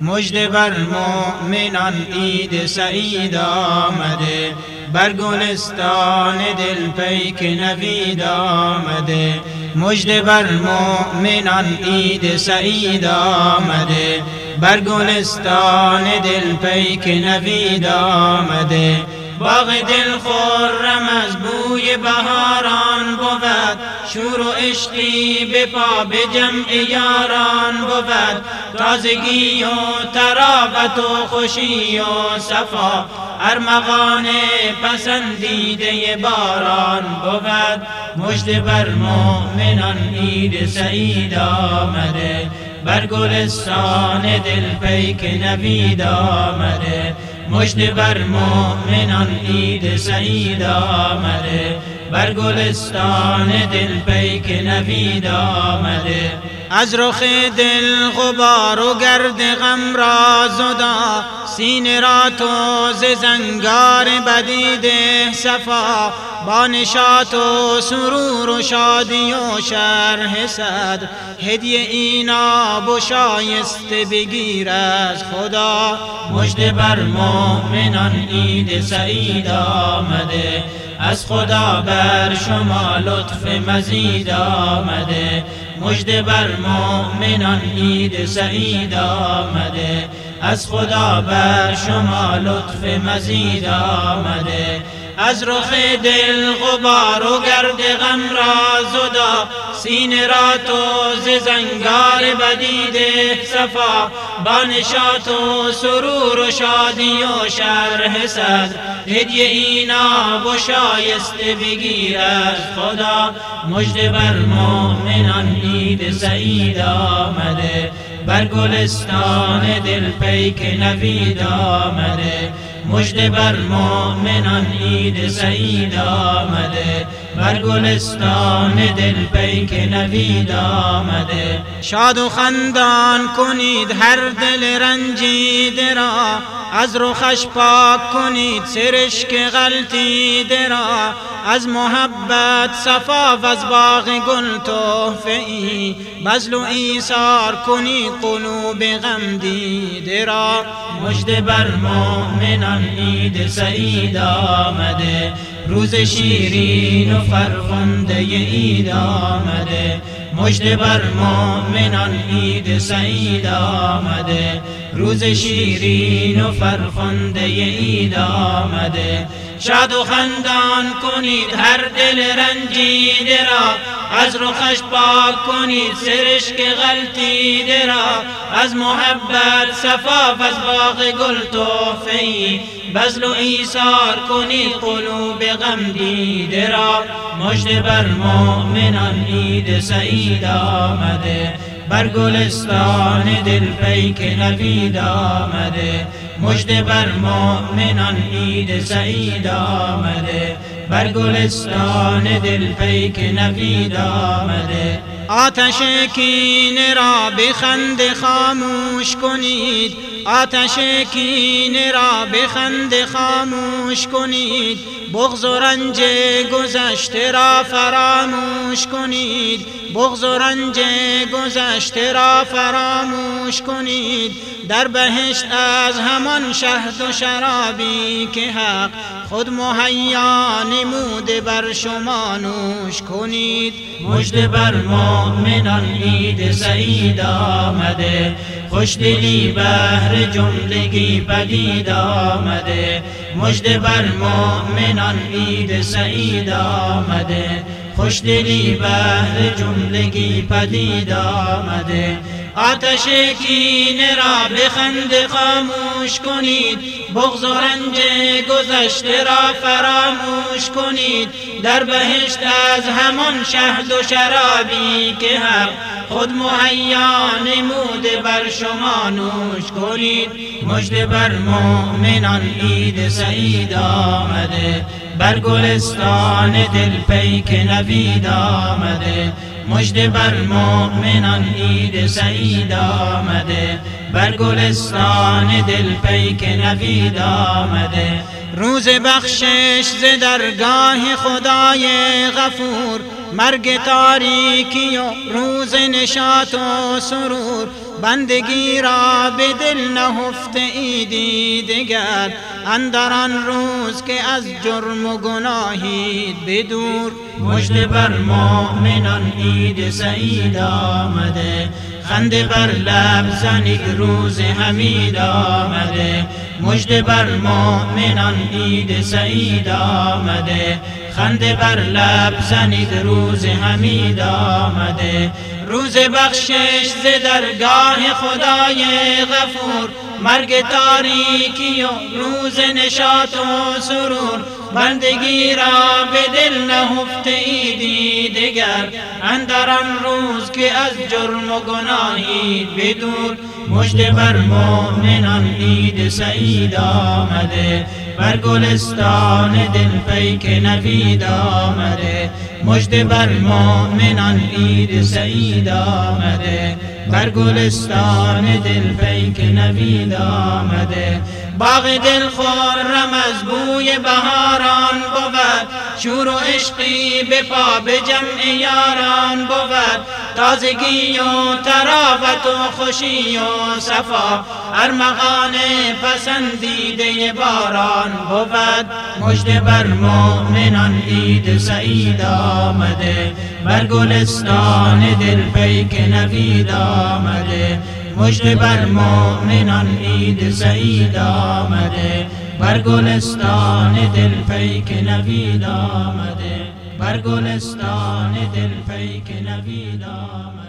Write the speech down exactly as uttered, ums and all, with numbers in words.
مژده بر مؤمنان عید سعید آمده، بر گلستان دل پیک نوید آمده. مژده بر مؤمنان عید سعید آمده، بر گلستان دل پیک نوید آمده. باغ دل خرم از بوی بهاران بود، شور و عشقی به پا به جمع یاران بود. تازگی و طراوت و خوشی و صفا، ارمغان پسندیده باران بود. مژده بر مؤمنان عید سعید آمده، بر گلستان دل پیک نوید آمده. مژده بر مؤمنان عید سعید آمده، بر گلستان دل پیک نوید آمده. از رخ دل غبار و گرد غم را زدا، سینه را تو ز زنگار بدی ده صفا. با نشاط و سرور و شادی و شرح صدر، هدیه ایناب و شایسته بگیر از خدا. مژده بر مؤمنان عید سعید آمده، از خدا بر شما لطف مزید آمده. مژده بر مؤمنان عید سعید آمده، از خدا بر شما لطف مزید آمده. از رخ دل غبار و گرد غم را زدا، سینه را تو ز زنگار بدی ده صفا. با نشاط و سرور و شادی و شرح صدر، هدیه ایناب و شایسته بگیر از خدا. مژده بر مؤمنان عید سعید آمده، بر گلستان دل پیک نوید آمده. مژده بر مؤمنان عید سعید آمده، بر گلستان دل پیک نوید آمده. شاد و خندان کنید هر دل رنجیده را، از رخش پاک کنید سرشک غلطیده را. از محبت صفا و از باغ گل تحفه ای، بذل و ایثار کنید قلوب غم دیده را. مژده بر مؤمنان عید سعید آمده، روز شیرین و فرخنده عید آمده. مژده بر مؤمنان عید سعید آمده، روز شیرین و فرخنده عید آمده. شاد و خندان کنید هر دل رنجیده را، از رخش پاک کنید سرشک غلطیده را. از محبت صفا و از باغ گل تحفه ای، بذل و ایثار کنید قلوب غم دیده را. مژده بر مؤمنان عید سعید آمده، بر گلستان دل پیک نوید آمده. مژده بر مؤمنان عید سعید آمده، بر گلستان دل پیک نوید آمده. آتش کینه را به خنده خاموش کنید، آتش کینه را به خنده خاموش کنید. بغض و رنج گذشته را فراموش کنید، بغض و رنج گذشته را فراموش کنید. در بهشت از همان شهد و شرابی که حق خود مهیا نموده بر شما نوش کنید. مژده بر مؤمنان عید سعید آمده، خوشدلی بهر جملگی پدید آمده. مژده بر مؤمنان عید سعید آمده، خوشدلی بهر جملگی پدید آمده. آتش کینه را به خنده خاموش کنید، بغض و رنج گذشته را فراموش کنید. در بهشت از همان شهد و شرابی که حق خود مهیا نموده بر شما نوش کنید. مژده بر مؤمنان عید سعید آمده، بر گلستان دل پیک نوید آمده. مژده بر مؤمنان عید سعید آمده، بر گلستان دل پیک نوید آمده. روز بخشش ز درگاه خدای غفور، مرگ تاریکی و روز نشاط و سرور. بندگی را به دل نهفته ایدی دگر، اندر آن روز که از جرم و گناهید بدور. مژده بر مؤمنان عید سعید آمده، خنده بر لب زنید روز حمید آمده. مژده بر مؤمنان عید سعید آمده، خنده بر لب زنید روز حمید آمده. روز بخشش ز درگاه خدای غفور، مرگ تاریکی و روز نشاط و سرور. بندگی را به دل نهفته ایدی دگر، اندر آن روز که از جرم و گناهید بدور. مژده بر مؤمنان عید سعید آمده، بر گلستان دل پیک نوید آمده. مژده بر مؤمنان عید سعید آمده، بر گلستان دل پیک نوید آمده. باغ دل خرم از بوی بهاران بود، شور و عشقی به پا به جمع یاران بود. تازگی و طراوت و خوشی و صفا، ارمغان پسندیده باران بود. مژده بر مؤمنان عید سعید آمده، بر گلستان دل پیک نوید آمده. مژده بر مؤمنان عید سعید آمده، بر گلستان دل پیک نوید آمده. بر گلستان دل پیک نوید آمده.